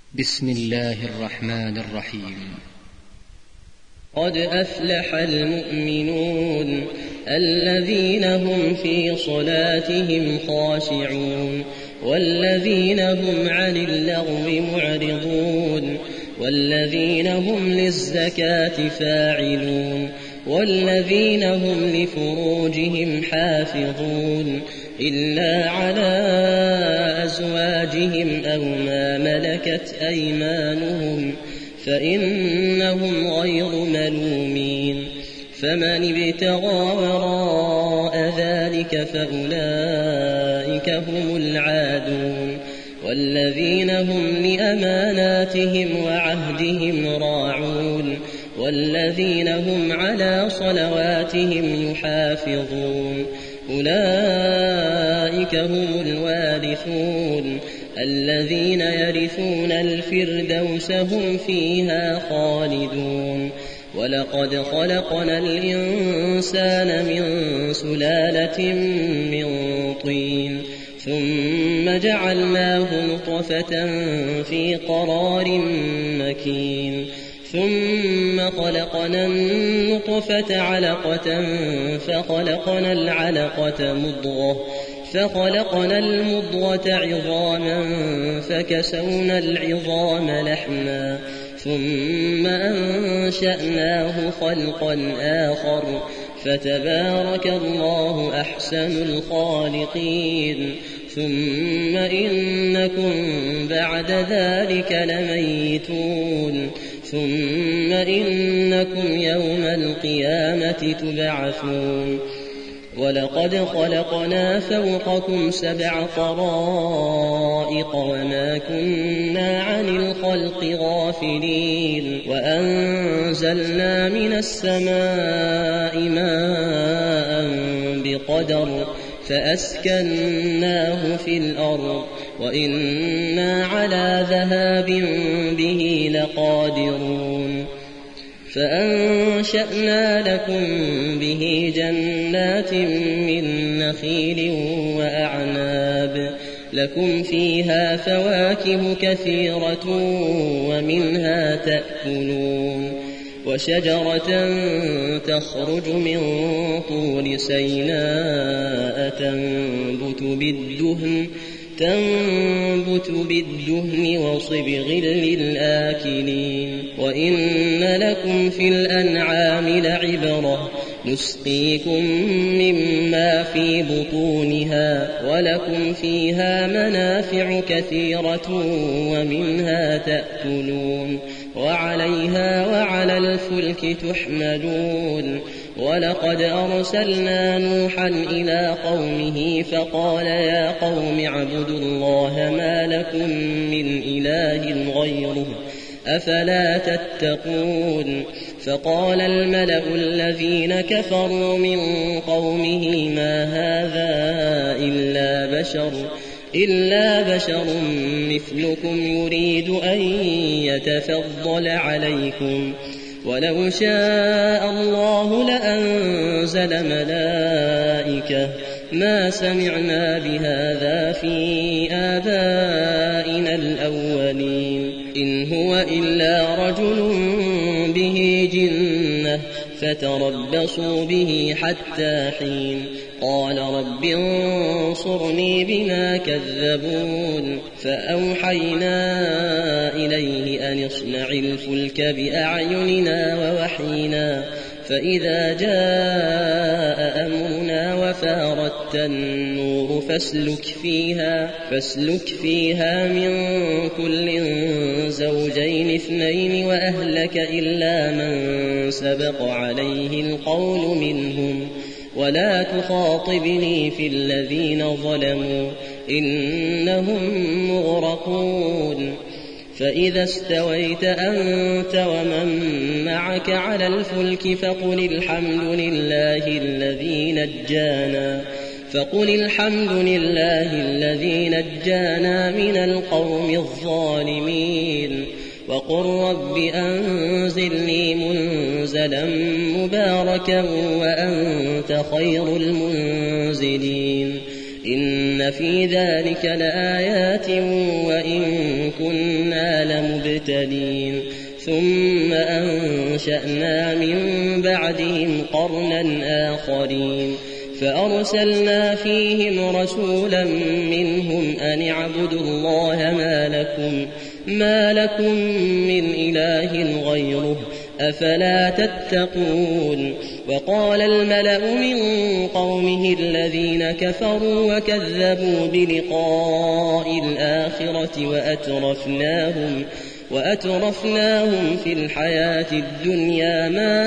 بسم الله الرحمن الرحيم. قد أفلح المؤمنون الذين هم في صلاتهم خاشعون والذين هم عن اللغو معرضون والذين هم للزكاة فاعلون والذين هم لفروجهم حافظون إلا على أزواجهم أو ما ملكت أيمانهم فإنهم غير ملومين. فمن ابتغى وراء ذلك فأولئك هم العادون. والذين هم لأماناتهم وعهدهم راعون والذين هم على صلواتهم يحافظون أولئك هم الوارثون الذين يرثون الفردوس هم فيها خالدون. ولقد خلقنا الإنسان من سلالة من طين ثم جعلناه نطفة في قرار مكين ثم خلقنا النطفة علقة فخلقنا العلقة مضغة فخلقنا المضغة عظاما فكسونا العظام لحما ثم أنشأناه خلقا آخر فتبارك الله أحسن الخالقين. ثم إنكم بعد ذلك لميتون ثم إنكم يوم القيامة تبعثون. ولقد خلقنا فوقكم 7 طرائق وما كنا عن الخلق غافلين وأنزلنا من السماء ماء بقدر فأسكناه في الأرض وإنا على ذهاب به لقادرون. فأنشأنا لكم به جنات من نخيل وأعناب لكم فيها فواكه كثيرة ومنها تأكلون. وشجرة تخرج من طور سيناء تنبت بالدهن وصبغ للآكلين. وإن لكم في الأنعام لعبرة نسقيكم مما في بطونها ولكم فيها منافع كثيرة ومنها تأكلون وعليها وعلى الفلك تحملون. ولقد أرسلنا نوحا إلى قومه فقال يا قوم اعبدوا الله ما لكم من إله غيره أفلا تتقون. فقال الملأ الذين كفروا من قومه ما هذا إلا بشر مثلكم يريد أن يتفضل عليكم ولو شاء الله لأنزل ملائكة ما سمعنا بهذا في آبائنا الأولين إن هو إلا رجل به جنة فتربصوا به حتى حين. قال رب انصرني بما كذبون. فأوحينا إليه أن اصنع الفلك بأعيننا ووحينا فإذا جاء أمرنا وفاردت النور فاسلك فيها من كل زوجين 2 وأهلك إلا من سبق عليه القول منهم ولا تخاطبني في الذين ظلموا إنهم مغرقون. فإذا استويت أنت ومن معك على الفلك فقل الحمد لله الذي نجانا من القوم الظالمين. وقل رب أنزلني منزلا مباركا وأنت خير المنزلين. إن في ذلك لآيات وإن كنا لمبتلين ثم أنشأنا من بعدهم قرنا آخرين فأرسلنا فيهم رسولا منهم أن اعبدوا الله ما لكم من إله غيره أفلا تتقون وقال الملأ من قومه الذين كفروا وكذبوا بلقاء الآخرة وأترفناهم في الحياة الدنيا ما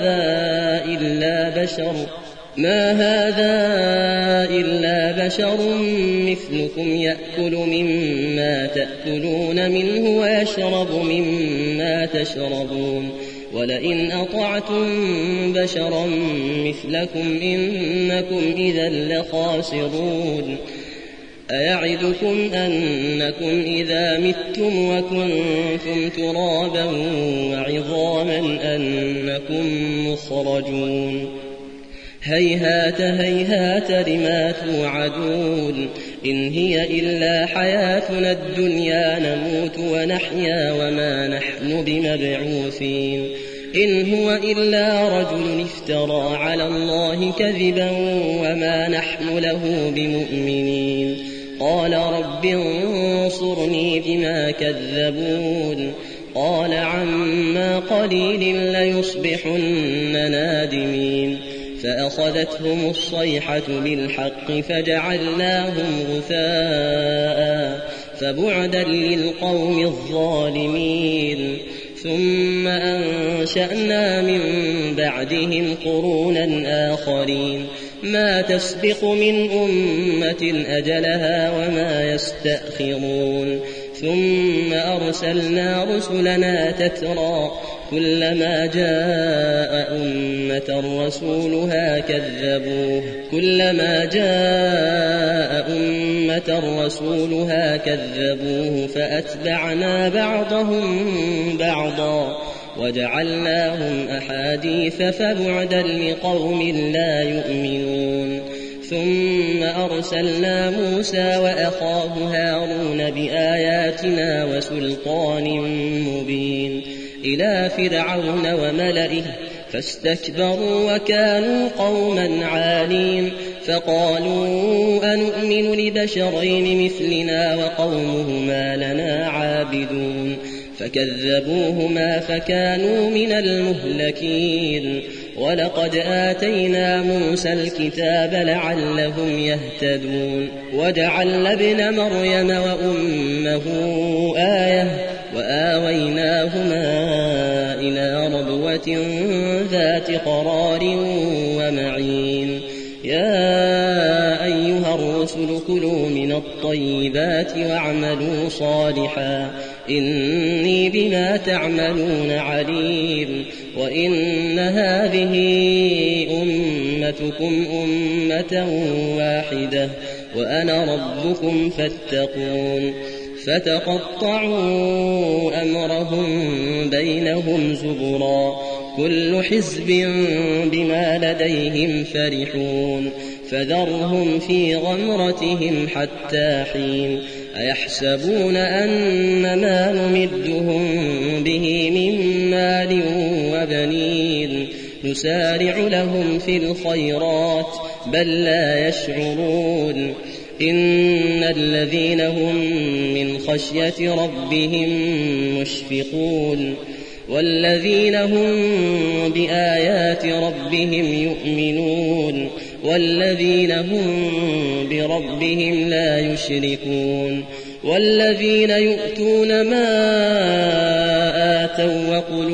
هذا إلا بشر مثلكم يأكل مما تأكلون منه ويشرب مما تشربون ولئن أطعتم بشرا مثلكم إنكم إذا لخاسرون أيعدكم أنكم إذا متم وكنتم ترابا وعظاما أنكم مخرجون هيهات لما توعدون إن هي إلا حياتنا الدنيا نموت ونحيا وما نحن بمبعوثين إن هو إلا رجل افترى على الله كذبا وما نحن له بمؤمنين قال رب انصرني بما كذبون قال عما قليل ليصبحن نادمين فأخذتهم الصيحة بالحق فجعلناهم غثاء فبعدا للقوم الظالمين ثم أنشأنا من بعدهم قرونا آخرين ما تسبق من أمة أجلها وما يستأخرون ثم أرسلنا رسلنا تترى كلما جاء أمة رسولها كذبوه فأتبعنا بعضهم بعضا وجعلناهم أحاديث فبعدا لقوم لا يؤمنون ثم أرسلنا موسى وأخاه هارون بآياتنا وسلطان مبين إلى فرعون وملئه فاستكبروا وكانوا قوما عالين فقالوا أنؤمن لبشرين مثلنا وقومهما لنا عابدون فكذبوهما فكانوا من المهلكين ولقد آتينا موسى الكتاب لعلهم يهتدون وجعلنا ابن مريم وأمه آية وآويناهما إلى ربوة ذات قرار ومعين يا أيها الرسل كلوا من الطيبات واعملوا صالحا إني بما تعملون عليم وإن هذه أمتكم أمة واحدة وأنا ربكم فاتقون فتقطعوا أمرهم بينهم زبرا كل حزب بما لديهم فرحون فذرهم في غمرتهم حتى حين أيحسبون أن ما نمدهم به من مال وبنين نسارع لهم في الخيرات بل لا يشعرون إن الذين هم من خشية ربهم مشفقون والذين هم بآيات ربهم يؤمنون والذين هم بربهم لا يشركون والذين يؤتون ما آتوا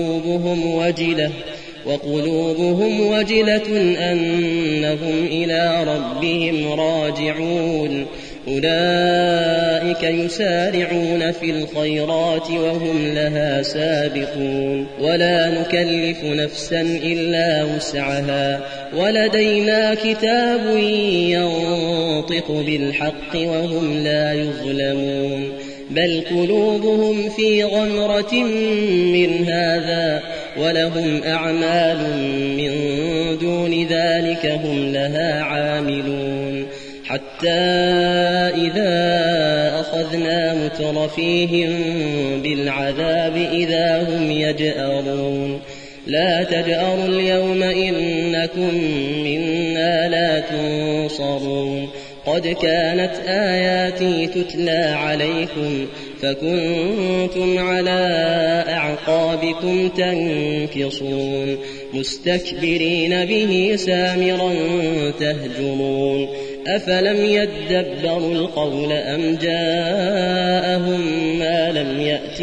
وقلوبهم وجلة أنهم إلى ربهم راجعون أولئك يسارعون في الخيرات وهم لها سابقون ولا نكلف نفسا إلا وسعها ولدينا كتاب ينطق بالحق وهم لا يظلمون بل قلوبهم في غمرة من هذا ولهم أعمال من دون ذلك هم لها عاملون حتى إذا أخذنا مترفيهم بالعذاب إذا هم يجأرون لا تجأروا اليوم إنكم منا لا تنصرون قد كانت آياتي تتلى عليكم فكنتم على أعقابكم تنكصون مستكبرين به سامرا تهجرون أفلم يدبروا القول أم جاءهم ما لم يأت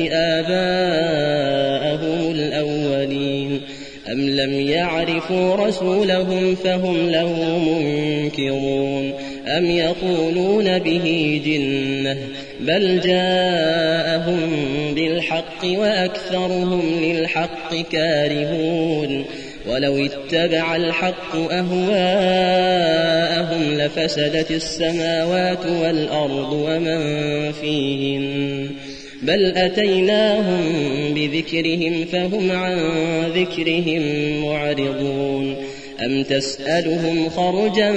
آباءهم الأولين أم لم يعرفوا رسولهم فهم له منكرون أم يقولون به جنة بل جاءهم بالحق وأكثرهم للحق كارهون ولو اتبع الحق أهواءهم لفسدت السماوات والأرض ومن فيهن بل أتيناهم بذكرهم فهم عن ذكرهم معرضون أم تسألهم خرجا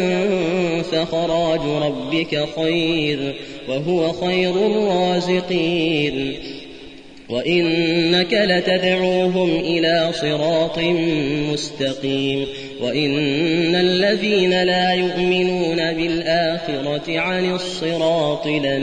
فخراج ربك خير وهو خير الرازقين وإنك لتدعوهم إلى صراط مستقيم وإن الذين لا يؤمنون بالآخرة عن الصراط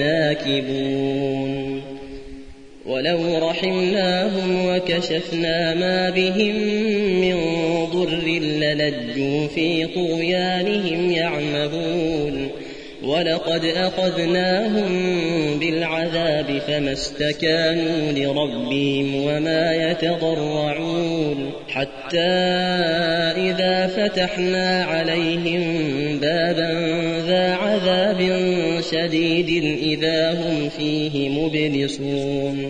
لناكبون ولو رحمناهم وكشفنا ما بهم من ضر للجوا في طغيانهم يعمهون ولقد أخذناهم بالعذاب فما استكانوا لربهم وما يتضرعون حتى إذا فتحنا عليهم بابا ذا عذاب شديد إذا هم فيه مبلسون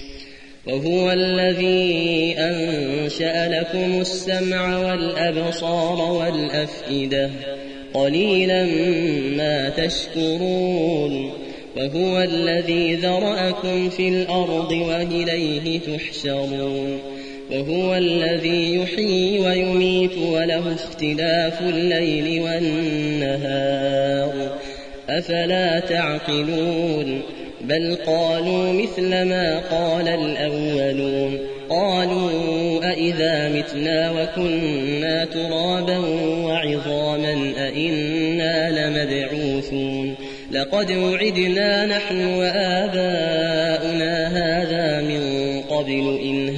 وهو الذي أنشأ لكم السمع والأبصار والأفئدة قليلا ما تشكرون وهو الذي ذرأكم في الأرض وإليه تحشرون وهو الذي يحيي ويميت وله اختلاف الليل والنهار أفلا تعقلون بل قالوا مثل ما قال الأولون قالوا أئذا متنا وكنا ترابا وعظاما أئنا لمبعوثون لقد وعدنا نحن وآباؤنا هذا من قبل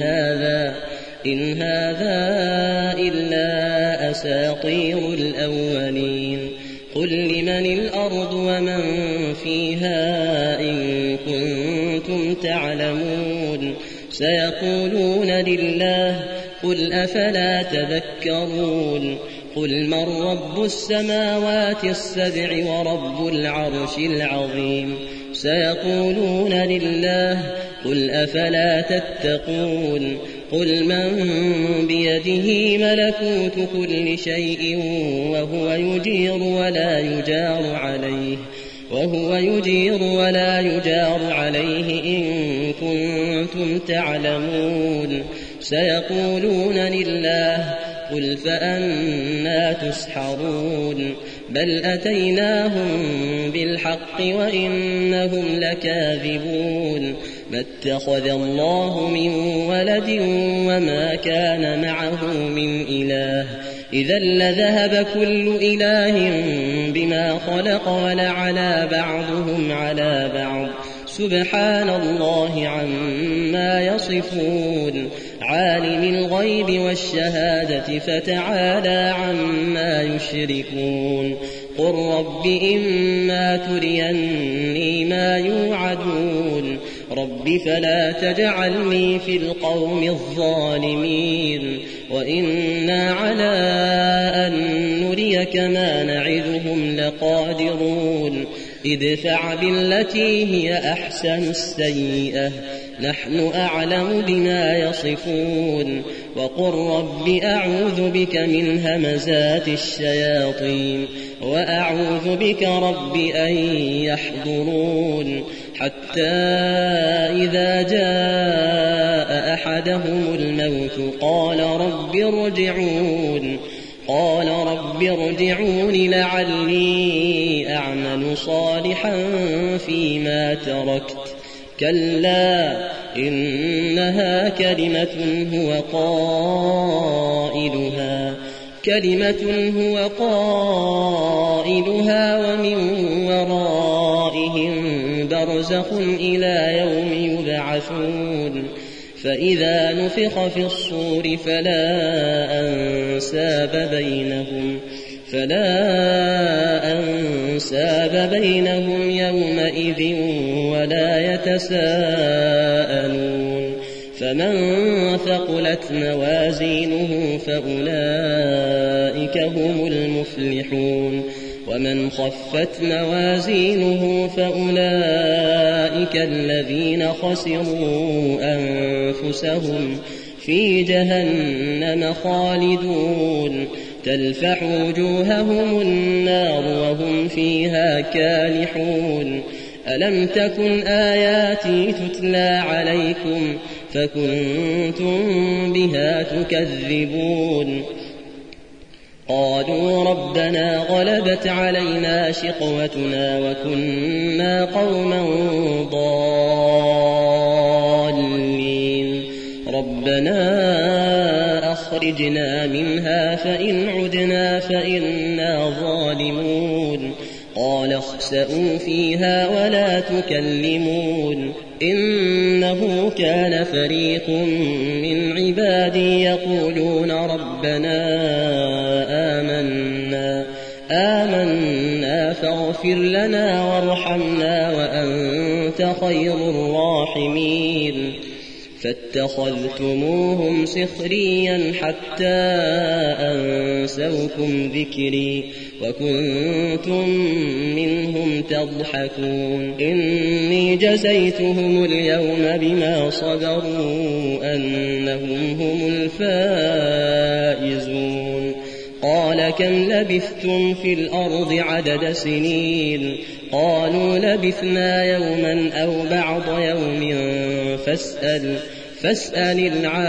إن هذا إلا أساطير الأولين قل لمن الأرض ومن فيها إن كنتم تعلمون سيقولون لله قل أفلا تذكرون قل من رب السماوات السبع ورب العرش العظيم سيقولون لله قل أفلا تتقون قل من بيده ملكوت كل شيء وهو يجير ولا يجار عليه إن كنتم تعلمون سيقولون لله قل فأنى تسحرون بل أتيناهم بالحق وإنهم لكاذبون ما اتخذ الله من ولد وما كان معه من إله إذا لذهب كل إله بما خلق ولعلى بعضهم على بعض سبحان الله عما يصفون عالم الغيب والشهادة فتعالى عما يشركون قل رب إما تريني ما يوعدون رب فلا تجعلني في القوم الظالمين وإنا على أن نريك ما نعدهم لقادرون ادفع بالتي هي أحسن السيئة نحن أعلم بما يصفون وقل رب أعوذ بك من همزات الشياطين وأعوذ بك رب أن يحضرون حتى إذا جاء أحدهم الموت قال رب ارجعون قال رب ارجعون لعلي أعمل صالحا فيما تركت كلا إنها كلمة هو قائلها ومن ورائهم برزخ إلى يوم يبعثون فإذا نفخ في الصور فلا أنساب بينهم يومئذ ولا يتساءلون فمن ثقلت موازينه فأولئك هم المفلحون ومن خفت موازينه فأولئك الذين خسروا أنفسهم في جهنم خالدون تلفح وجوههم النار وهم فيها كالحون ألم تكن آياتي تتلى عليكم فكنتم بها تكذبون قالوا ربنا غلبت علينا شقوتنا وكنا قوما ضالين ربنا أخرجنا منها فإن عدنا فإنا ظالمون قال اخسئوا فيها ولا تكلمون إنه كان فريق من عبادي يقولون ربنا آمنا فاغفر لنا وارحمنا وأنت خير الراحمين فاتخذتموهم سخريا حتى أنسوكم ذكري وكنتم منهم تضحكون إني جزيتهم اليوم بما صبروا أنهم هم الفائزون قال كم لبثتم في الأرض عدد سنين قالوا لبثنا يوما أو بعض يوم فاسأل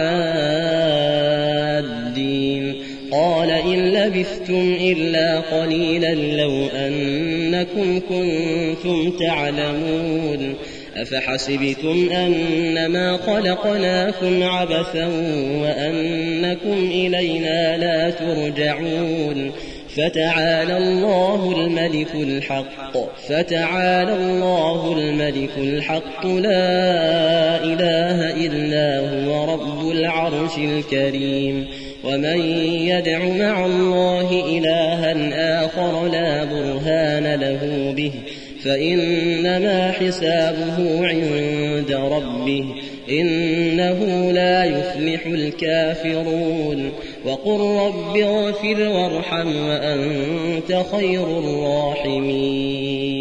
العادين قال إن لبثتم إلا قليلا لو أنكم كنتم تعلمون أفحسبتم أنما خلقناكم عبثا وأنكم إلينا لا ترجعون فتعالى الله الملك الحق لا إله إلا هو رب العرش الكريم ومن يدع مع الله إلها آخر لا برهان له به فإنما حسابه عند ربه إنه لا يفلح الكافرون وقل رب اغفر وارحم وأنت خير الراحمين